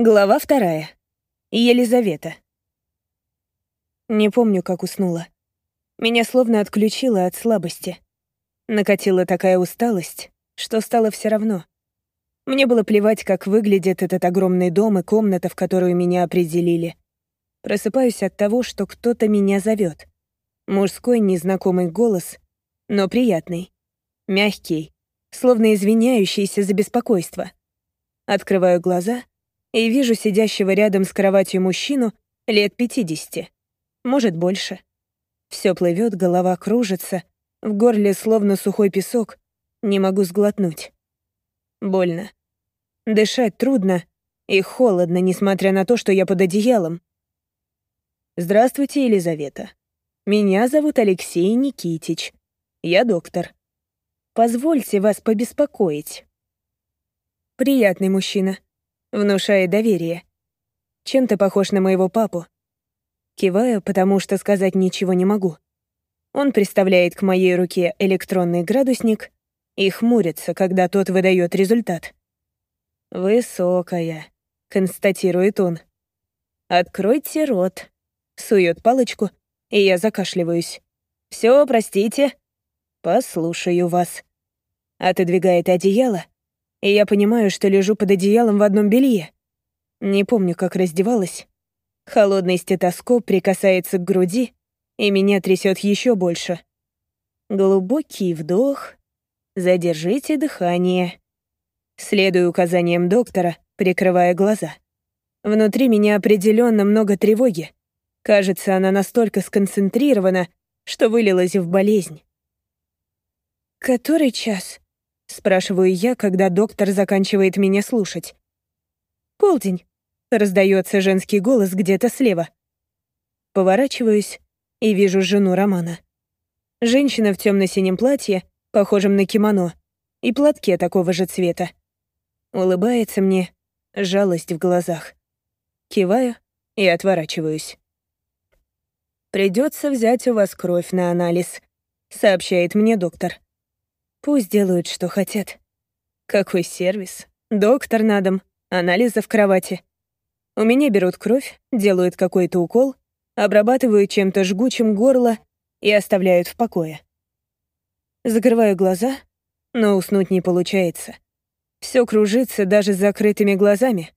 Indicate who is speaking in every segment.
Speaker 1: Глава 2. Елизавета. Не помню, как уснула. Меня словно отключило от слабости. Накатила такая усталость, что стало все равно. Мне было плевать, как выглядит этот огромный дом и комната, в которую меня определили. Просыпаюсь от того, что кто-то меня зовет. Мужской незнакомый голос, но приятный. Мягкий, словно извиняющийся за беспокойство. Открываю глаза — и вижу сидящего рядом с кроватью мужчину лет 50, может, больше. Все плывет, голова кружится, в горле словно сухой песок, не могу сглотнуть. Больно. Дышать трудно и холодно, несмотря на то, что я под одеялом. «Здравствуйте, Елизавета. Меня зовут Алексей Никитич. Я доктор. Позвольте вас побеспокоить». Приятный мужчина. Внушает доверие. Чем-то похож на моего папу. Киваю, потому что сказать ничего не могу. Он приставляет к моей руке электронный градусник и хмурится, когда тот выдает результат. «Высокая», — констатирует он. «Откройте рот», — сует палочку, и я закашливаюсь. «Всё, простите». «Послушаю вас». Отодвигает одеяло, и я понимаю, что лежу под одеялом в одном белье. Не помню, как раздевалась. Холодный стетоскоп прикасается к груди, и меня трясет еще больше. Глубокий вдох. Задержите дыхание. Следую указаниям доктора, прикрывая глаза. Внутри меня определенно много тревоги. Кажется, она настолько сконцентрирована, что вылилась в болезнь. «Который час?» — спрашиваю я, когда доктор заканчивает меня слушать. «Полдень», — раздается женский голос где-то слева. Поворачиваюсь и вижу жену Романа. Женщина в темно-синем платье, похожем на кимоно, и платке такого же цвета. Улыбается мне, жалость в глазах. Киваю и отворачиваюсь. «Придется взять у вас кровь на анализ», — сообщает мне доктор. Пусть делают, что хотят. Какой сервис. Доктор на дом, анализы в кровати. У меня берут кровь, делают какой-то укол, обрабатывают чем-то жгучим горло и оставляют в покое. Закрываю глаза, но уснуть не получается. Все кружится даже с закрытыми глазами.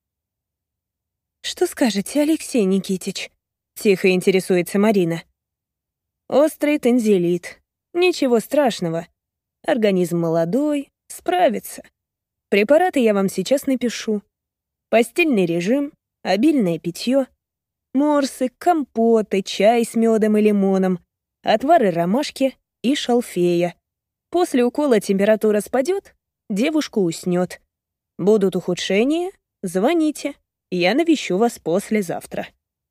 Speaker 1: «Что скажете, Алексей Никитич?» — тихо интересуется Марина. «Острый танзелит. Ничего страшного. Организм молодой, справится. Препараты я вам сейчас напишу. Постельный режим, обильное питье, морсы, компоты, чай с медом и лимоном, отвары ромашки и шалфея. После укола температура спадет, девушка уснет. Будут ухудшения — звоните, я навещу вас послезавтра».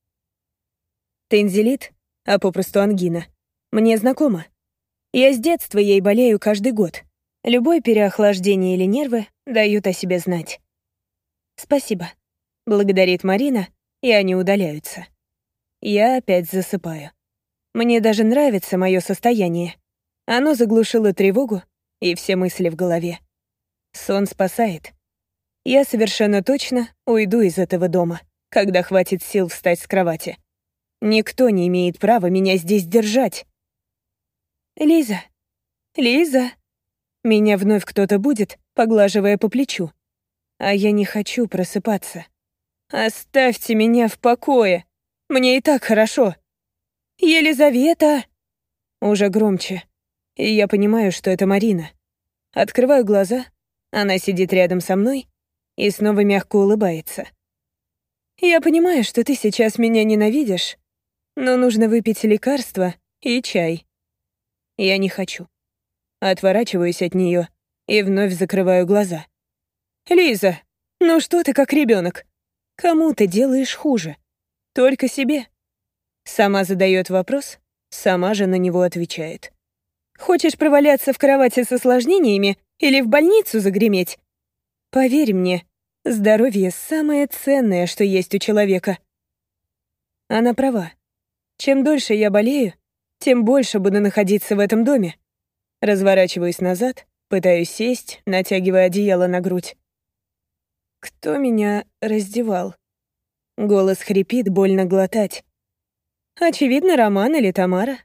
Speaker 1: Тензилит, а попросту ангина, мне знакома. Я с детства ей болею каждый год. Любое переохлаждение или нервы дают о себе знать. «Спасибо», — благодарит Марина, и они удаляются. Я опять засыпаю. Мне даже нравится мое состояние. Оно заглушило тревогу и все мысли в голове. Сон спасает. Я совершенно точно уйду из этого дома, когда хватит сил встать с кровати. Никто не имеет права меня здесь держать. «Лиза! Лиза!» Меня вновь кто-то будет, поглаживая по плечу. А я не хочу просыпаться. «Оставьте меня в покое! Мне и так хорошо!» «Елизавета!» Уже громче. И я понимаю, что это Марина. Открываю глаза, она сидит рядом со мной и снова мягко улыбается. «Я понимаю, что ты сейчас меня ненавидишь, но нужно выпить лекарство и чай». Я не хочу. Отворачиваюсь от нее и вновь закрываю глаза. «Лиза, ну что ты как ребенок? Кому ты делаешь хуже? Только себе». Сама задает вопрос, сама же на него отвечает. «Хочешь проваляться в кровати с осложнениями или в больницу загреметь? Поверь мне, здоровье — самое ценное, что есть у человека». Она права. Чем дольше я болею, тем больше буду находиться в этом доме. Разворачиваюсь назад, пытаюсь сесть, натягивая одеяло на грудь. Кто меня раздевал? Голос хрипит, больно глотать. Очевидно, Роман или Тамара.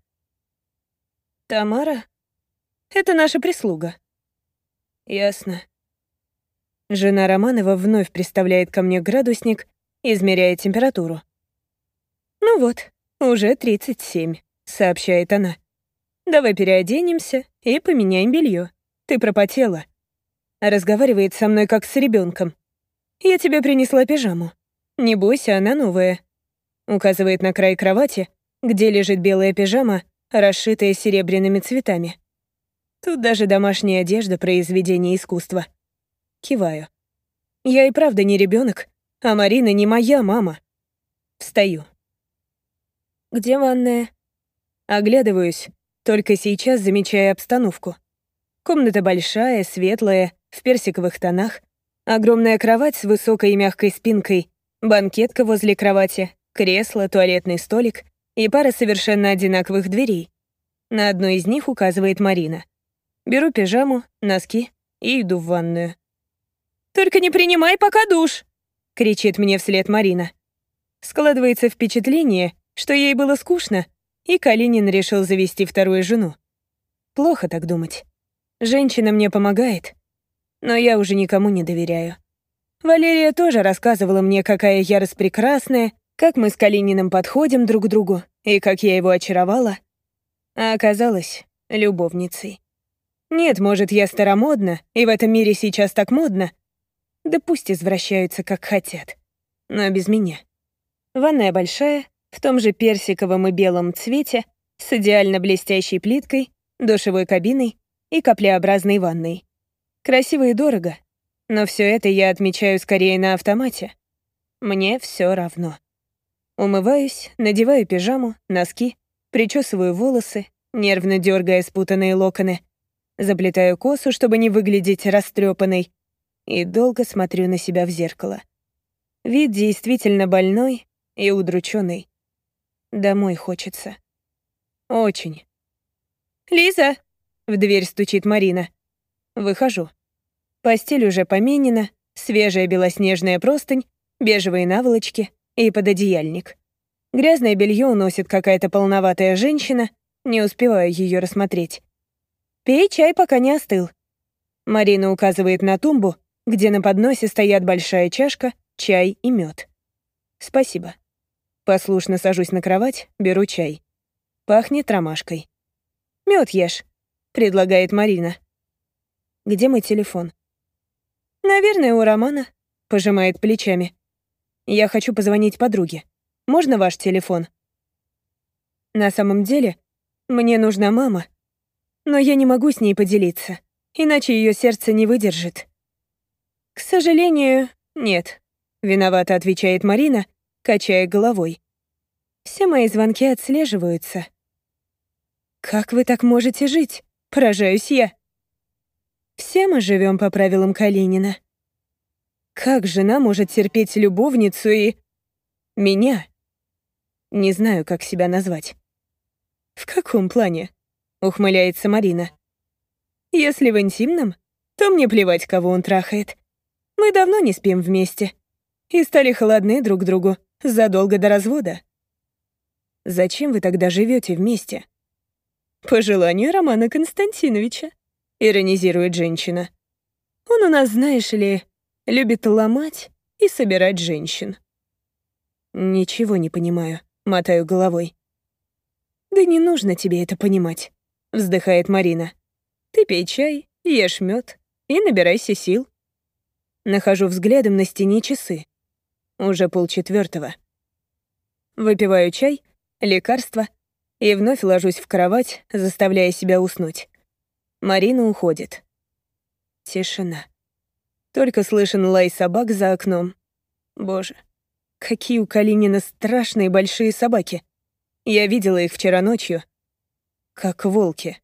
Speaker 1: Тамара? Это наша прислуга. Ясно. Жена Романова вновь приставляет ко мне градусник, измеряя температуру. «Ну вот, уже 37», — сообщает она. «Давай переоденемся и поменяем белье. Ты пропотела». Разговаривает со мной как с ребенком. «Я тебе принесла пижаму. Не бойся, она новая». Указывает на край кровати, где лежит белая пижама, расшитая серебряными цветами. Тут даже домашняя одежда — произведение искусства. Киваю. Я и правда не ребенок, а Марина не моя мама. Встаю. «Где ванная?» Оглядываюсь, только сейчас замечая обстановку. Комната большая, светлая, в персиковых тонах, огромная кровать с высокой и мягкой спинкой, банкетка возле кровати, кресло, туалетный столик и пара совершенно одинаковых дверей. На одной из них указывает Марина. Беру пижаму, носки и иду в ванную. «Только не принимай пока душ!» — кричит мне вслед Марина. Складывается впечатление, что ей было скучно, и Калинин решил завести вторую жену. Плохо так думать. Женщина мне помогает, но я уже никому не доверяю. Валерия тоже рассказывала мне, какая я распрекрасная, как мы с Калининым подходим друг к другу, и как я его очаровала. А оказалась любовницей. Нет, может, я старомодна, и в этом мире сейчас так модно. Да пусть извращаются, как хотят. Но без меня. Ванная большая, в том же персиковом и белом цвете, с идеально блестящей плиткой, душевой кабиной и каплеобразной ванной. Красиво и дорого, но все это я отмечаю скорее на автомате. Мне все равно. Умываюсь, надеваю пижаму, носки, причесываю волосы, нервно дергая спутанные локоны, заплетаю косу, чтобы не выглядеть растрепанной, и долго смотрю на себя в зеркало. Вид действительно больной и удрученный. Домой хочется. Очень. «Лиза!» — в дверь стучит Марина. Выхожу. Постель уже поменена, свежая белоснежная простынь, бежевые наволочки и пододеяльник. Грязное белье уносит какая-то полноватая женщина, не успеваю ее рассмотреть. «Пей чай, пока не остыл». Марина указывает на тумбу, где на подносе стоят большая чашка, чай и мед. «Спасибо». Послушно сажусь на кровать, беру чай. Пахнет ромашкой. «Мед ешь», — предлагает Марина. «Где мой телефон?» «Наверное, у Романа», — пожимает плечами. «Я хочу позвонить подруге. Можно ваш телефон?» На самом деле, мне нужна мама, но я не могу с ней поделиться, иначе ее сердце не выдержит. «К сожалению, нет», — виновато отвечает Марина, качая головой. «Все мои звонки отслеживаются». «Как вы так можете жить?» — поражаюсь я. «Все мы живем по правилам Калинина». Как жена может терпеть любовницу и... меня? Не знаю, как себя назвать. «В каком плане?» — ухмыляется Марина. «Если в интимном, то мне плевать, кого он трахает. Мы давно не спим вместе и стали холодны друг к другу задолго до развода». «Зачем вы тогда живете вместе?» «По желанию Романа Константиновича», — иронизирует женщина. «Он у нас, знаешь ли, любит ломать и собирать женщин». «Ничего не понимаю», — мотаю головой. «Да не нужно тебе это понимать», — вздыхает Марина. «Ты пей чай, ешь мед и набирайся сил». Нахожу взглядом на стене часы. Уже 3:30. Выпиваю чай, лекарство и вновь ложусь в кровать, заставляя себя уснуть. Марина уходит. Тишина. Только слышен лай собак за окном. Боже, какие у Калинина страшные большие собаки. Я видела их вчера ночью. Как волки.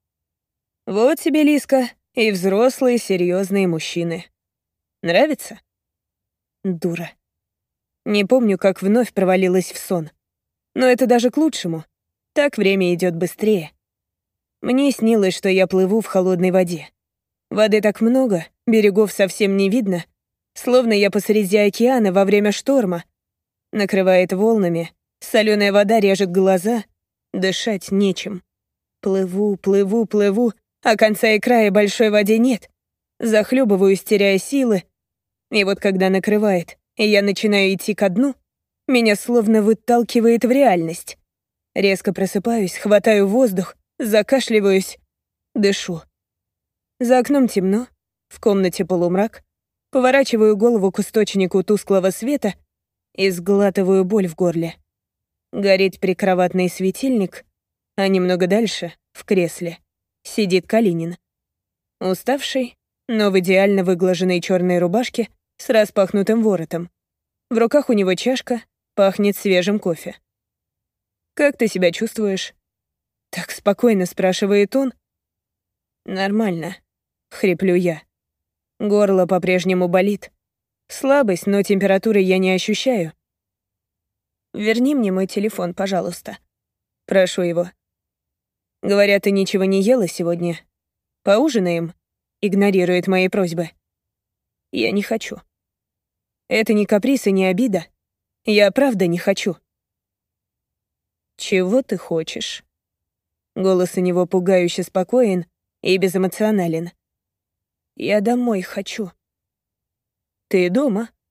Speaker 1: Вот тебе, Лизка, и взрослые серьезные мужчины. Нравится? Дура. Не помню, как вновь провалилась в сон. Но это даже к лучшему. Так время идет быстрее. Мне снилось, что я плыву в холодной воде. Воды так много, берегов совсем не видно, словно я посреди океана во время шторма. Накрывает волнами, соленая вода режет глаза, дышать нечем. Плыву, плыву, плыву, а конца и края большой воде нет. Захлебываюсь, теряя силы. И вот когда накрывает, и я начинаю идти ко дну, меня словно выталкивает в реальность. Резко просыпаюсь, хватаю воздух, закашливаюсь, дышу. За окном темно, в комнате полумрак. Поворачиваю голову к источнику тусклого света и сглатываю боль в горле. Горит прикроватный светильник, а немного дальше, в кресле, сидит Калинин. Уставший, но в идеально выглаженной черной рубашке с распахнутым воротом. В руках у него чашка, пахнет свежим кофе. «Как ты себя чувствуешь?» Так спокойно спрашивает он. «Нормально», — хриплю я. Горло по-прежнему болит. Слабость, но температуры я не ощущаю. «Верни мне мой телефон, пожалуйста». Прошу его. «Говорят, ты ничего не ела сегодня. Поужинаем?» Игнорирует мои просьбы. Я не хочу. Это не каприз и не обида. Я правда не хочу. «Чего ты хочешь?» Голос у него пугающе спокоен и безэмоционален. «Я домой хочу». «Ты дома?»